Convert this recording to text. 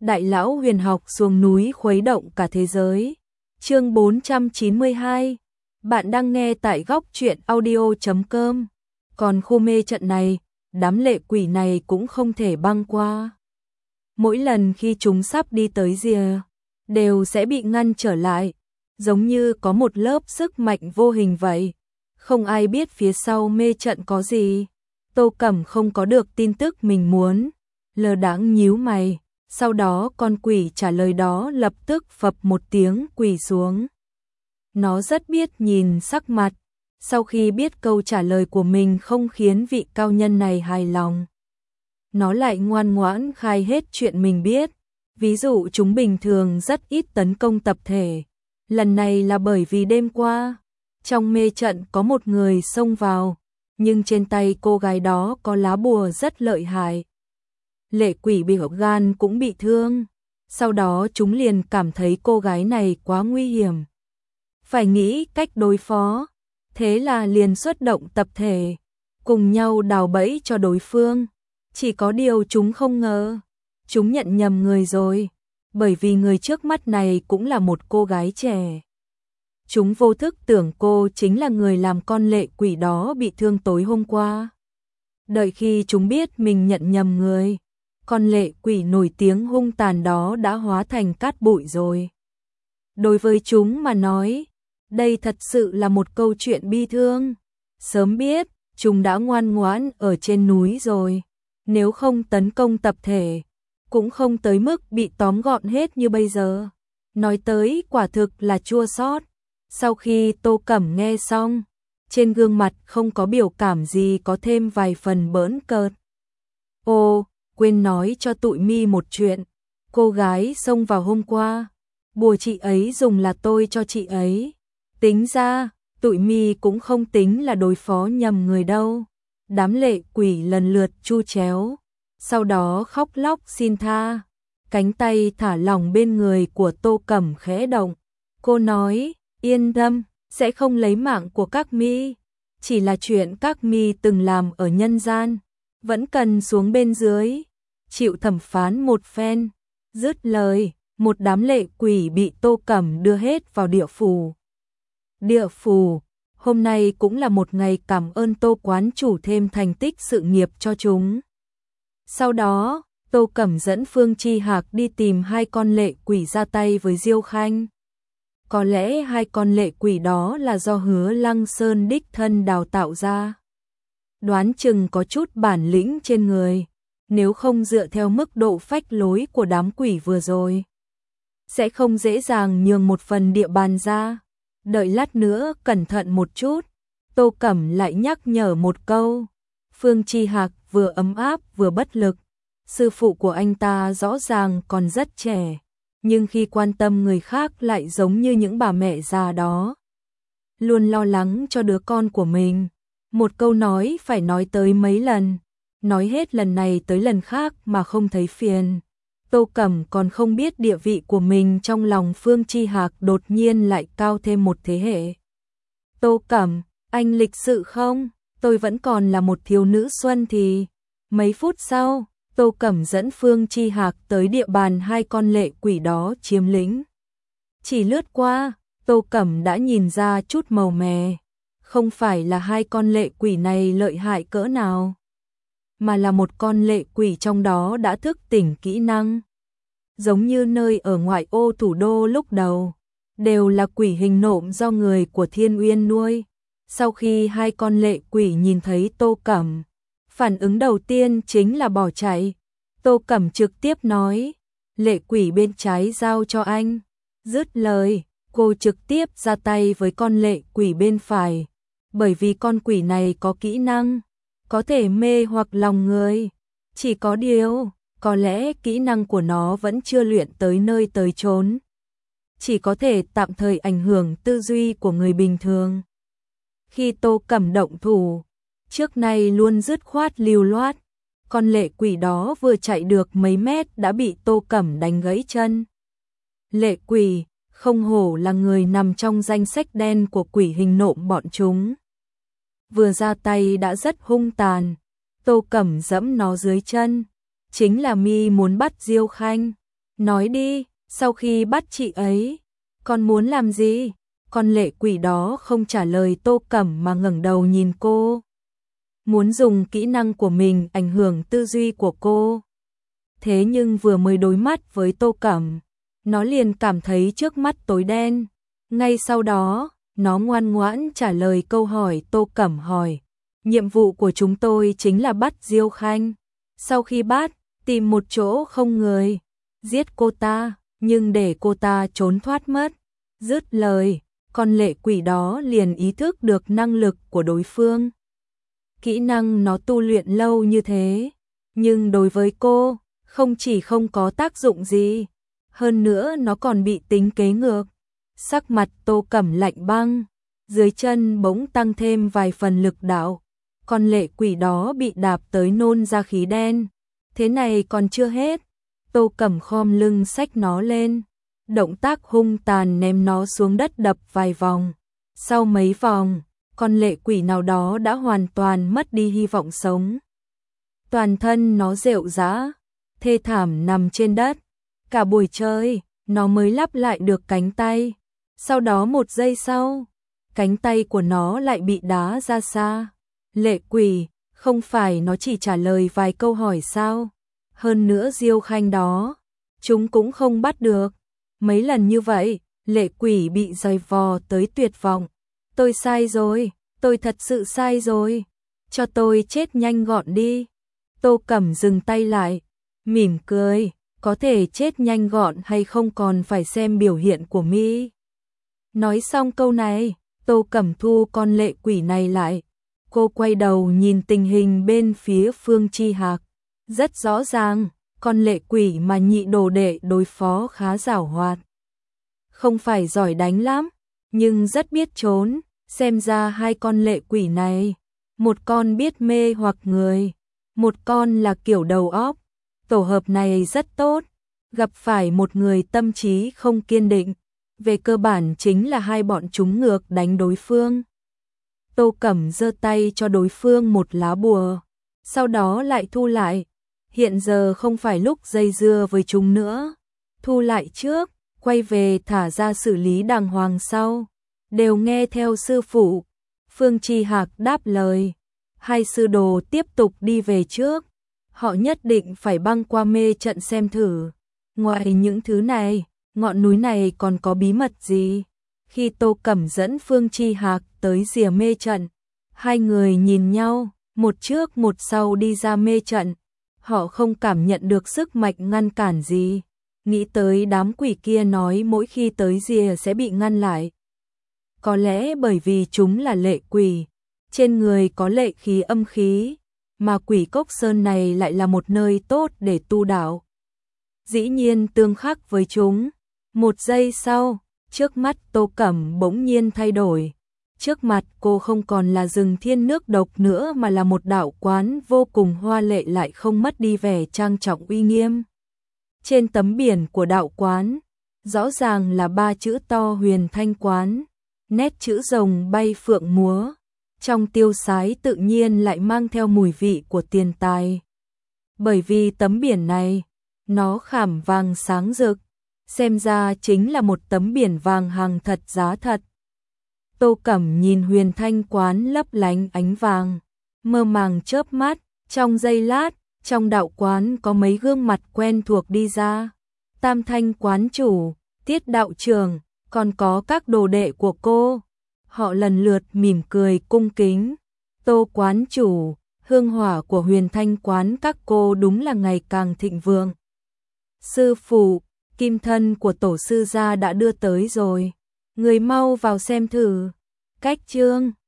Đại lão huyền học xuống núi khuấy động cả thế giới. Chương 492. Bạn đang nghe tại góc truyện audio.com. Còn khu mê trận này, đám lệ quỷ này cũng không thể băng qua. Mỗi lần khi chúng sắp đi tới rìa, đều sẽ bị ngăn trở lại, giống như có một lớp sức mạnh vô hình vậy. Không ai biết phía sau mê trận có gì. Tô Cẩm không có được tin tức mình muốn, lơ đãng nhíu mày. Sau đó con quỷ trả lời đó lập tức phập một tiếng quỳ xuống. Nó rất biết nhìn sắc mặt, sau khi biết câu trả lời của mình không khiến vị cao nhân này hài lòng. Nó lại ngoan ngoãn khai hết chuyện mình biết, ví dụ chúng bình thường rất ít tấn công tập thể. Lần này là bởi vì đêm qua, trong mê trận có một người xông vào, nhưng trên tay cô gái đó có lá bùa rất lợi hại. Lệ quỷ bị gan cũng bị thương, sau đó chúng liền cảm thấy cô gái này quá nguy hiểm. Phải nghĩ cách đối phó, thế là liền xuất động tập thể, cùng nhau đào bẫy cho đối phương. Chỉ có điều chúng không ngờ, chúng nhận nhầm người rồi, bởi vì người trước mắt này cũng là một cô gái trẻ. Chúng vô thức tưởng cô chính là người làm con lệ quỷ đó bị thương tối hôm qua. Đợi khi chúng biết mình nhận nhầm người, con lệ quỷ nổi tiếng hung tàn đó đã hóa thành cát bụi rồi. Đối với chúng mà nói, đây thật sự là một câu chuyện bi thương. Sớm biết, chúng đã ngoan ngoãn ở trên núi rồi. Nếu không tấn công tập thể, cũng không tới mức bị tóm gọn hết như bây giờ. Nói tới quả thực là chua xót. Sau khi Tô Cẩm nghe xong, trên gương mặt không có biểu cảm gì, có thêm vài phần bỡn cợt. Ô, quên nói cho tụi mi một chuyện. Cô gái xông vào hôm qua, bùa chị ấy dùng là tôi cho chị ấy. Tính ra, tụi mi cũng không tính là đối phó nhầm người đâu. Đám lệ quỷ lần lượt chu chéo, sau đó khóc lóc xin tha. Cánh tay thả lỏng bên người của Tô Cẩm khẽ động. Cô nói, yên tâm, sẽ không lấy mạng của các mi. Chỉ là chuyện các mi từng làm ở nhân gian, vẫn cần xuống bên dưới, chịu thẩm phán một phen. Dứt lời, một đám lệ quỷ bị Tô Cẩm đưa hết vào địa phủ. Địa phủ, hôm nay cũng là một ngày cảm ơn Tô quán chủ thêm thành tích sự nghiệp cho chúng. Sau đó, Tô Cẩm dẫn Phương Chi Hạc đi tìm hai con lệ quỷ ra tay với Diêu Khanh. Có lẽ hai con lệ quỷ đó là do Hứa Lăng Sơn đích thân đào tạo ra. Đoán chừng có chút bản lĩnh trên người, nếu không dựa theo mức độ phách lối của đám quỷ vừa rồi, sẽ không dễ dàng nhường một phần địa bàn ra. Đợi lát nữa cẩn thận một chút, Tô Cẩm lại nhắc nhở một câu. Phương Chi Hạc vừa ấm áp vừa bất lực. Sư phụ của anh ta rõ ràng còn rất trẻ, nhưng khi quan tâm người khác lại giống như những bà mẹ già đó, luôn lo lắng cho đứa con của mình. Một câu nói phải nói tới mấy lần, nói hết lần này tới lần khác mà không thấy phiền. Tô Cẩm còn không biết địa vị của mình trong lòng Phương Chi Hạc đột nhiên lại cao thêm một thế hệ. Tô Cẩm, anh lịch sự không? Tôi vẫn còn là một thiếu nữ xuân thì. Mấy phút sau, Tô Cẩm dẫn Phương Chi Hạc tới địa bàn hai con lệ quỷ đó chiếm lĩnh. Chỉ lướt qua, Tô Cẩm đã nhìn ra chút màu mè. Không phải là hai con lệ quỷ này lợi hại cỡ nào, mà là một con lệ quỷ trong đó đã thức tỉnh kỹ năng. Giống như nơi ở ngoại ô thủ đô lúc đầu, đều là quỷ hình nộm do người của Thiên Uyên nuôi. Sau khi hai con lệ quỷ nhìn thấy Tô Cẩm, phản ứng đầu tiên chính là bỏ chạy. Tô Cẩm trực tiếp nói, lệ quỷ bên trái giao cho anh. Dứt lời, cô trực tiếp ra tay với con lệ quỷ bên phải, bởi vì con quỷ này có kỹ năng, có thể mê hoặc lòng người. Chỉ có điều, có lẽ kỹ năng của nó vẫn chưa luyện tới nơi tới chốn, chỉ có thể tạm thời ảnh hưởng tư duy của người bình thường. Khi Tô Cẩm động thủ, trước nay luôn dứt khoát lưu loát, con lệ quỷ đó vừa chạy được mấy mét đã bị Tô Cẩm đánh gãy chân. Lệ quỷ, không hổ là người nằm trong danh sách đen của quỷ hình nộm bọn chúng. Vừa ra tay đã rất hung tàn, Tô Cẩm giẫm nó dưới chân. Chính là mi muốn bắt Diêu Khanh. Nói đi, sau khi bắt chị ấy, con muốn làm gì? Con lệ quỷ đó không trả lời Tô Cẩm mà ngẩng đầu nhìn cô. Muốn dùng kỹ năng của mình ảnh hưởng tư duy của cô. Thế nhưng vừa mới đối mắt với Tô Cẩm, nó liền cảm thấy trước mắt tối đen. Ngay sau đó, nó ngoan ngoãn trả lời câu hỏi Tô Cẩm hỏi. Nhiệm vụ của chúng tôi chính là bắt Diêu Khanh. Sau khi bắt, tìm một chỗ không người, giết cô ta, nhưng để cô ta trốn thoát mất. Dứt lời, con lệ quỷ đó liền ý thức được năng lực của đối phương. Kỹ năng nó tu luyện lâu như thế, nhưng đối với cô, không chỉ không có tác dụng gì, hơn nữa nó còn bị tính kế ngược. Sắc mặt Tô Cẩm lạnh băng, dưới chân bỗng tăng thêm vài phần lực đạo. Con lệ quỷ đó bị đạp tới nôn ra khí đen. Thế này còn chưa hết. Tô Cẩm khom lưng xách nó lên. Động tác hung tàn ném nó xuống đất đập vài vòng. Sau mấy vòng, con lệ quỷ nào đó đã hoàn toàn mất đi hy vọng sống. Toàn thân nó rệu rã, thê thảm nằm trên đất. Cả buổi chơi, nó mới lắp lại được cánh tay. Sau đó một giây sau, cánh tay của nó lại bị đá ra xa. Lệ quỷ, không phải nó chỉ trả lời vài câu hỏi sao? Hơn nữa Diêu Khanh đó, chúng cũng không bắt được. Mấy lần như vậy, lệ quỷ bị giày vò tới tuyệt vọng. Tôi sai rồi, tôi thật sự sai rồi. Cho tôi chết nhanh gọn đi. Tô Cẩm dừng tay lại, mỉm cười, có thể chết nhanh gọn hay không còn phải xem biểu hiện của mi. Nói xong câu này, Tô Cẩm thu con lệ quỷ này lại. Cô quay đầu nhìn tình hình bên phía Phương Chi Hạc. Rất rõ ràng, con lệ quỷ mà nhị đồ đệ đối phó khá giàu hoạt. Không phải giỏi đánh lắm, nhưng rất biết trốn. Xem ra hai con lệ quỷ này, một con biết mê hoặc người, một con là kiểu đầu óc. Tổ hợp này rất tốt, gặp phải một người tâm trí không kiên định. Về cơ bản chính là hai bọn chúng ngược đánh đối phương. Tô Cẩm giơ tay cho đối phương một lá bùa, sau đó lại thu lại. Hiện giờ không phải lúc dây dưa với chúng nữa. Thu lại trước, quay về thả ra xử lý đàng hoàng sau. Đều nghe theo sư phụ. Phương Chi Hạc đáp lời. Hai sư đồ tiếp tục đi về trước. Họ nhất định phải băng qua mê trận xem thử. Ngoài những thứ này, ngọn núi này còn có bí mật gì? Khi Tô Cẩm dẫn Phương Chi Hạc tới rìa mê trận, hai người nhìn nhau, một trước một sau đi ra mê trận. Họ không cảm nhận được sức mạnh ngăn cản gì. Nghĩ tới đám quỷ kia nói mỗi khi tới rìa sẽ bị ngăn lại. Có lẽ bởi vì chúng là lệ quỷ, trên người có lệ khí âm khí, mà quỷ cốc sơn này lại là một nơi tốt để tu đạo. Dĩ nhiên tương khắc với chúng. Một giây sau, trước mắt Tô Cẩm bỗng nhiên thay đổi. Trước mặt cô không còn là rừng thiên nước độc nữa mà là một đạo quán vô cùng hoa lệ lại không mất đi vẻ trang trọng uy nghiêm. Trên tấm biển của đạo quán, rõ ràng là 3 chữ to Huyền Thanh Quán, nét chữ rồng bay phượng múa. Trong tiêu sái tự nhiên lại mang theo mùi vị của tiền tài. Bởi vì tấm biển này, nó khảm vàng sáng rực, xem ra chính là một tấm biển vàng hàng thật giá thật. Tô Cẩm nhìn Huyền Thanh Quán lấp lánh ánh vàng, mơ màng chớp mắt, trong giây lát, trong đạo quán có mấy gương mặt quen thuộc đi ra. Tam Thanh quán chủ, Tiết đạo trưởng, còn có các đồ đệ của cô. Họ lần lượt mỉm cười cung kính. Tô quán chủ, hương hỏa của Huyền Thanh quán các cô đúng là ngày càng thịnh vượng. Sư phụ, kim thân của tổ sư gia đã đưa tới rồi. Người mau vào xem thử. Cách chương